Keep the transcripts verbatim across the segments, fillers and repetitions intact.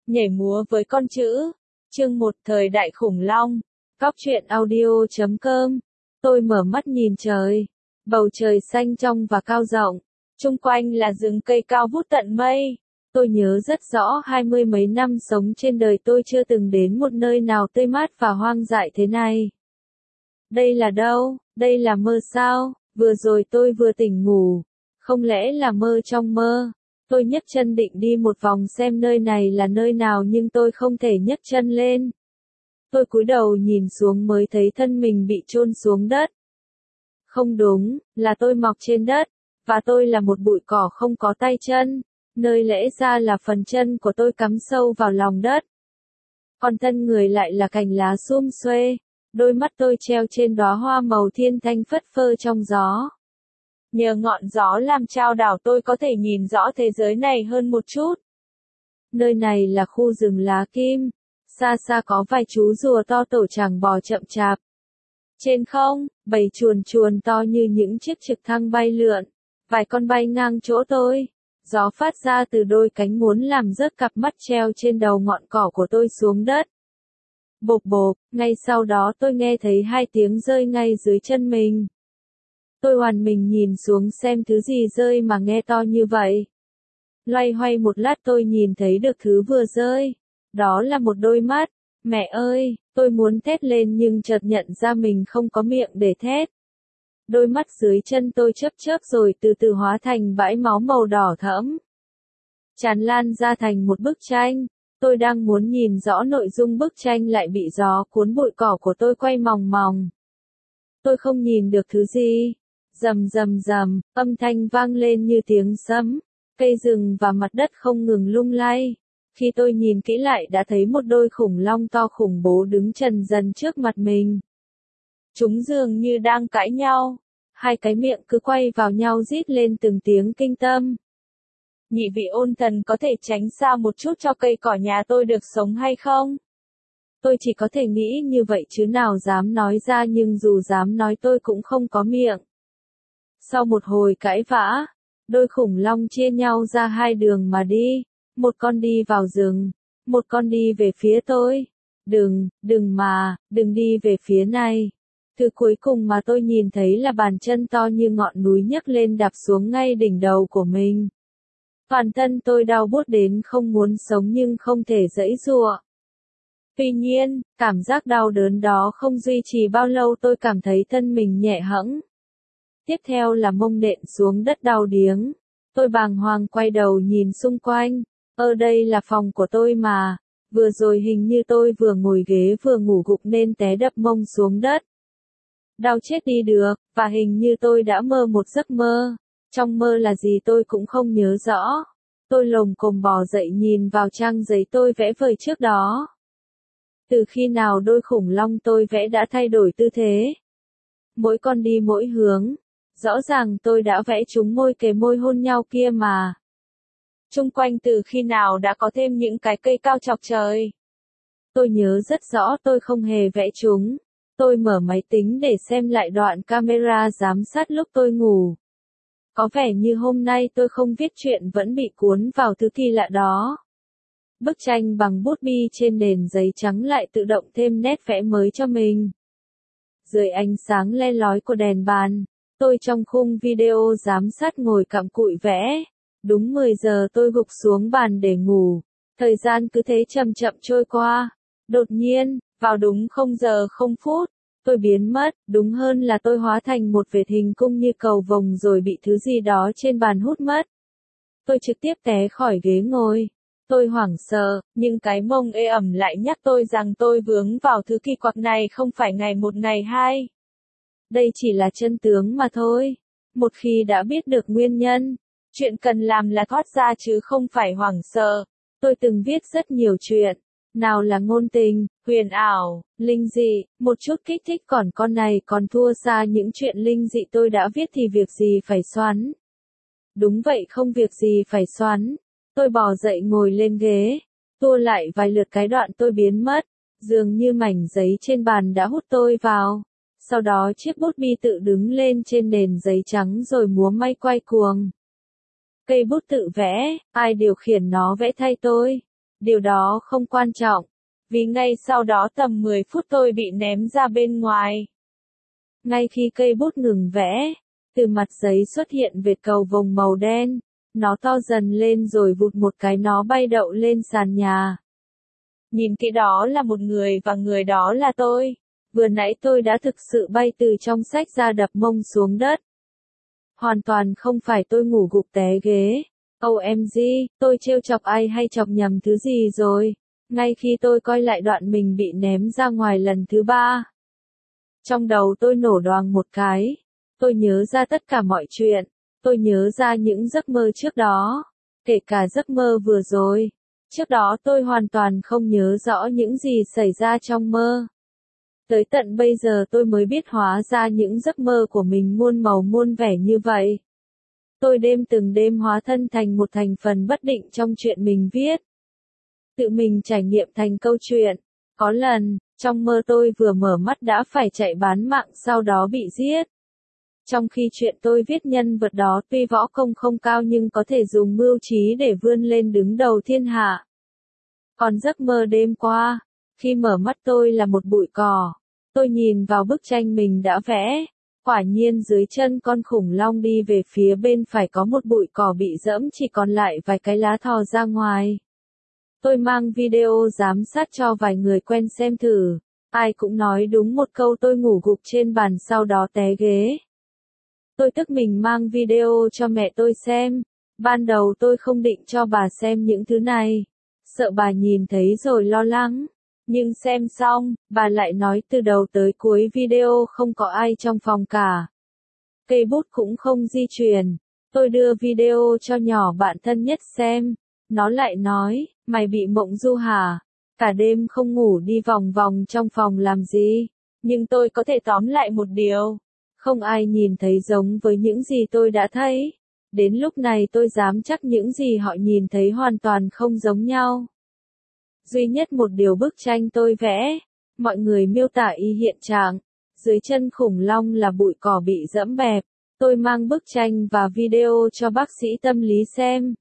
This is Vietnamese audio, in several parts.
Nhảy múa với con chữ. Chương một Thời đại khủng long. Cóc truyện audio chấm com. Tôi mở mắt nhìn trời. Bầu trời xanh trong và cao rộng. Chung quanh là rừng cây cao vút tận mây. Tôi nhớ rất rõ hai mươi mấy năm sống trên đời tôi chưa từng đến một nơi nào tươi mát và hoang dại thế này. Đây là đâu? Đây là mơ sao? Vừa rồi tôi vừa tỉnh ngủ. Không lẽ là mơ trong mơ? Tôi nhấc chân định đi một vòng xem nơi này là nơi nào nhưng tôi không thể nhấc chân lên. Tôi cúi đầu nhìn xuống mới thấy thân mình bị chôn xuống đất. Không đúng, là tôi mọc trên đất, và tôi là một bụi cỏ không có tay chân, nơi lẽ ra là phần chân của tôi cắm sâu vào lòng đất. Còn thân người lại là cành lá sum xuê, đôi mắt tôi treo trên đóa hoa màu thiên thanh phất phơ trong gió. Nhờ ngọn gió làm trao đảo tôi có thể nhìn rõ thế giới này hơn một chút. Nơi này là khu rừng lá kim, xa xa có vài chú rùa to tổ chàng bò chậm chạp. Trên không, bầy chuồn chuồn to như những chiếc trực thăng bay lượn, vài con bay ngang chỗ tôi. Gió phát ra từ đôi cánh muốn làm rớt cặp mắt treo trên đầu ngọn cỏ của tôi xuống đất. Bộp bộp, ngay sau đó tôi nghe thấy hai tiếng rơi ngay dưới chân mình. Tôi hoàn mình nhìn xuống xem thứ gì rơi mà nghe to như vậy. Loay hoay một lát tôi nhìn thấy được thứ vừa rơi. Đó là một đôi mắt. Mẹ ơi, tôi muốn thét lên nhưng chợt nhận ra mình không có miệng để thét. Đôi mắt dưới chân tôi chớp chớp rồi từ từ hóa thành bãi máu màu đỏ thẫm. Tràn lan ra thành một bức tranh. Tôi đang muốn nhìn rõ nội dung bức tranh lại bị gió cuốn bụi cỏ của tôi quay mòng mòng. Tôi không nhìn được thứ gì. Rầm rầm rầm, âm thanh vang lên như tiếng sấm, cây rừng và mặt đất không ngừng lung lay. Khi tôi nhìn kỹ lại đã thấy một đôi khủng long to khủng bố đứng trần dần trước mặt mình. Chúng dường như đang cãi nhau, hai cái miệng cứ quay vào nhau rít lên từng tiếng kinh tâm. Nhị vị ôn thần có thể tránh xa một chút cho cây cỏ nhà tôi được sống hay không? Tôi chỉ có thể nghĩ như vậy chứ nào dám nói ra, nhưng dù dám nói tôi cũng không có miệng. Sau một hồi cãi vã, đôi khủng long chia nhau ra hai đường mà đi, một con đi vào rừng, một con đi về phía tôi. Đừng, đừng mà, đừng đi về phía này. Thứ cuối cùng mà tôi nhìn thấy là bàn chân to như ngọn núi nhấc lên đạp xuống ngay đỉnh đầu của mình. Toàn thân tôi đau buốt đến không muốn sống nhưng không thể giãy giụa. Tuy nhiên, cảm giác đau đớn đó không duy trì bao lâu, tôi cảm thấy thân mình nhẹ hẫng. Tiếp theo là mông nện xuống đất đau điếng. Tôi bàng hoàng quay đầu nhìn xung quanh. Ở đây là phòng của tôi mà. Vừa rồi hình như tôi vừa ngồi ghế vừa ngủ gục nên té đập mông xuống đất. Đau chết đi được, và hình như tôi đã mơ một giấc mơ. Trong mơ là gì tôi cũng không nhớ rõ. Tôi lồm cồm bò dậy nhìn vào trang giấy tôi vẽ vời trước đó. Từ khi nào đôi khủng long tôi vẽ đã thay đổi tư thế? Mỗi con đi mỗi hướng. Rõ ràng tôi đã vẽ chúng môi kề môi hôn nhau kia mà. Chung quanh từ khi nào đã có thêm những cái cây cao chọc trời? Tôi nhớ rất rõ tôi không hề vẽ chúng. Tôi mở máy tính để xem lại đoạn camera giám sát lúc tôi ngủ. Có vẻ như hôm nay tôi không viết truyện vẫn bị cuốn vào thứ kỳ lạ đó. Bức tranh bằng bút bi trên nền giấy trắng lại tự động thêm nét vẽ mới cho mình. Dưới ánh sáng le lói của đèn bàn, tôi trong khung video giám sát ngồi cặm cụi vẽ. Đúng mười giờ tôi gục xuống bàn để ngủ. Thời gian cứ thế chậm chậm trôi qua. Đột nhiên, vào đúng không giờ không phút, tôi biến mất, đúng hơn là tôi hóa thành một vệt hình cung như cầu vồng rồi bị thứ gì đó trên bàn hút mất. Tôi trực tiếp té khỏi ghế ngồi. Tôi hoảng sợ, nhưng cái mông ê ẩm lại nhắc tôi rằng tôi vướng vào thứ kỳ quặc này không phải ngày một ngày hai. Đây chỉ là chân tướng mà thôi. Một khi đã biết được nguyên nhân, chuyện cần làm là thoát ra chứ không phải hoảng sợ. Tôi từng viết rất nhiều chuyện. Nào là ngôn tình, huyền ảo, linh dị, một chút kích thích, còn con này còn thua xa những chuyện linh dị tôi đã viết thì việc gì phải xoắn. Đúng vậy, không việc gì phải xoắn. Tôi bò dậy ngồi lên ghế, tua lại vài lượt cái đoạn tôi biến mất, dường như mảnh giấy trên bàn đã hút tôi vào. Sau đó chiếc bút bi tự đứng lên trên nền giấy trắng rồi múa may quay cuồng. Cây bút tự vẽ, ai điều khiển nó vẽ thay tôi? Điều đó không quan trọng, vì ngay sau đó tầm mười phút tôi bị ném ra bên ngoài. Ngay khi cây bút ngừng vẽ, từ mặt giấy xuất hiện vệt cầu vồng màu đen, nó to dần lên rồi vụt một cái nó bay đậu lên sàn nhà. Nhìn kỹ đó là một người và người đó là tôi. Vừa nãy tôi đã thực sự bay từ trong sách ra đập mông xuống đất. Hoàn toàn không phải tôi ngủ gục té ghế. ô em giê, tôi trêu chọc ai hay chọc nhầm thứ gì rồi? Ngay khi tôi coi lại đoạn mình bị ném ra ngoài lần thứ ba, trong đầu tôi nổ đoàng một cái. Tôi nhớ ra tất cả mọi chuyện. Tôi nhớ ra những giấc mơ trước đó, kể cả giấc mơ vừa rồi. Trước đó tôi hoàn toàn không nhớ rõ những gì xảy ra trong mơ. Tới tận bây giờ tôi mới biết hóa ra những giấc mơ của mình muôn màu muôn vẻ như vậy. Tôi đêm từng đêm hóa thân thành một thành phần bất định trong chuyện mình viết. Tự mình trải nghiệm thành câu chuyện. Có lần, trong mơ tôi vừa mở mắt đã phải chạy bán mạng sau đó bị giết. Trong khi chuyện tôi viết nhân vật đó tuy võ công không cao nhưng có thể dùng mưu trí để vươn lên đứng đầu thiên hạ. Còn giấc mơ đêm qua, khi mở mắt tôi là một bụi cỏ. Tôi nhìn vào bức tranh mình đã vẽ. Quả nhiên dưới chân con khủng long đi về phía bên phải có một bụi cỏ bị dẫm chỉ còn lại vài cái lá thò ra ngoài. Tôi mang video giám sát cho vài người quen xem thử. Ai cũng nói đúng một câu tôi ngủ gục trên bàn sau đó té ghế. Tôi tức mình mang video cho mẹ tôi xem. Ban đầu tôi không định cho bà xem những thứ này. Sợ bà nhìn thấy rồi lo lắng. Nhưng xem xong, bà lại nói từ đầu tới cuối video không có ai trong phòng cả. Cây bút cũng không di chuyển. Tôi đưa video cho nhỏ bạn thân nhất xem. Nó lại nói, mày bị mộng du hả? Cả đêm không ngủ đi vòng vòng trong phòng làm gì? Nhưng tôi có thể tóm lại một điều. Không ai nhìn thấy giống với những gì tôi đã thấy. Đến lúc này tôi dám chắc những gì họ nhìn thấy hoàn toàn không giống nhau. Duy nhất một điều bức tranh tôi vẽ, mọi người miêu tả y hiện trạng. Dưới chân khủng long là bụi cỏ bị dẫm bẹp. Tôi mang bức tranh và video cho bác sĩ tâm lý xem.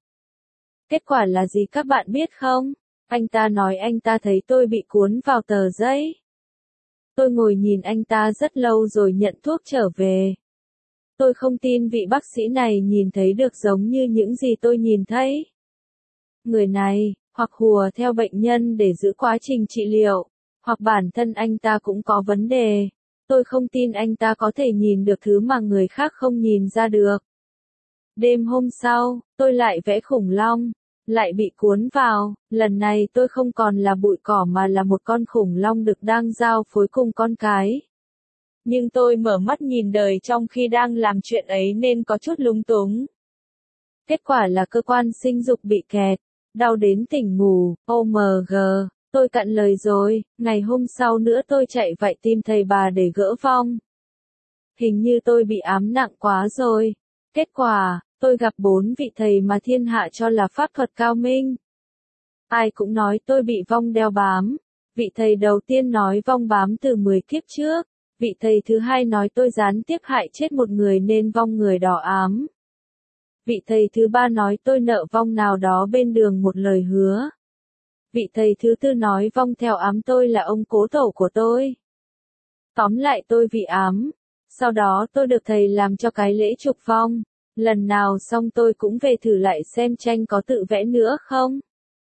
Kết quả là gì các bạn biết không? Anh ta nói anh ta thấy tôi bị cuốn vào tờ giấy. Tôi ngồi nhìn anh ta rất lâu rồi nhận thuốc trở về. Tôi không tin vị bác sĩ này nhìn thấy được giống như những gì tôi nhìn thấy. Người này, hoặc hùa theo bệnh nhân để giữ quá trình trị liệu, hoặc bản thân anh ta cũng có vấn đề. Tôi không tin anh ta có thể nhìn được thứ mà người khác không nhìn ra được. Đêm hôm sau, tôi lại vẽ khủng long, lại bị cuốn vào. Lần này tôi không còn là bụi cỏ mà là một con khủng long đực đang giao phối cùng con cái. Nhưng tôi mở mắt nhìn đời trong khi đang làm chuyện ấy nên có chút lúng túng. Kết quả là cơ quan sinh dục bị kẹt, đau đến tỉnh ngủ. ô em giê, tôi cạn lời rồi. Ngày hôm sau nữa tôi chạy vạy tìm thầy bà để gỡ vong. Hình như tôi bị ám nặng quá rồi. Kết quả, tôi gặp bốn vị thầy mà thiên hạ cho là pháp thuật cao minh. Ai cũng nói tôi bị vong đeo bám. Vị thầy đầu tiên nói vong bám từ mười kiếp trước. Vị thầy thứ hai nói tôi gián tiếp hại chết một người nên vong người đó ám. Vị thầy thứ ba nói tôi nợ vong nào đó bên đường một lời hứa. Vị thầy thứ tư nói vong theo ám tôi là ông cố tổ của tôi. Tóm lại tôi bị ám. Sau đó tôi được thầy làm cho cái lễ trục vong. Lần nào xong tôi cũng về thử lại xem tranh có tự vẽ nữa không.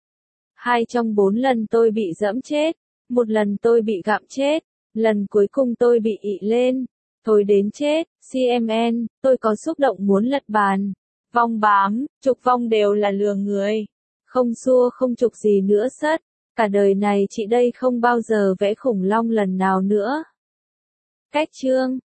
Hai trong bốn lần tôi bị dẫm chết. Một lần tôi bị gặm chết. Lần cuối cùng tôi bị ị lên. Thôi đến chết. xê em en, tôi có xúc động muốn lật bàn. Vong bám, trục vong đều là lừa người. Không xua không trục gì nữa sất. Cả đời này chị đây không bao giờ vẽ khủng long lần nào nữa. Cách chương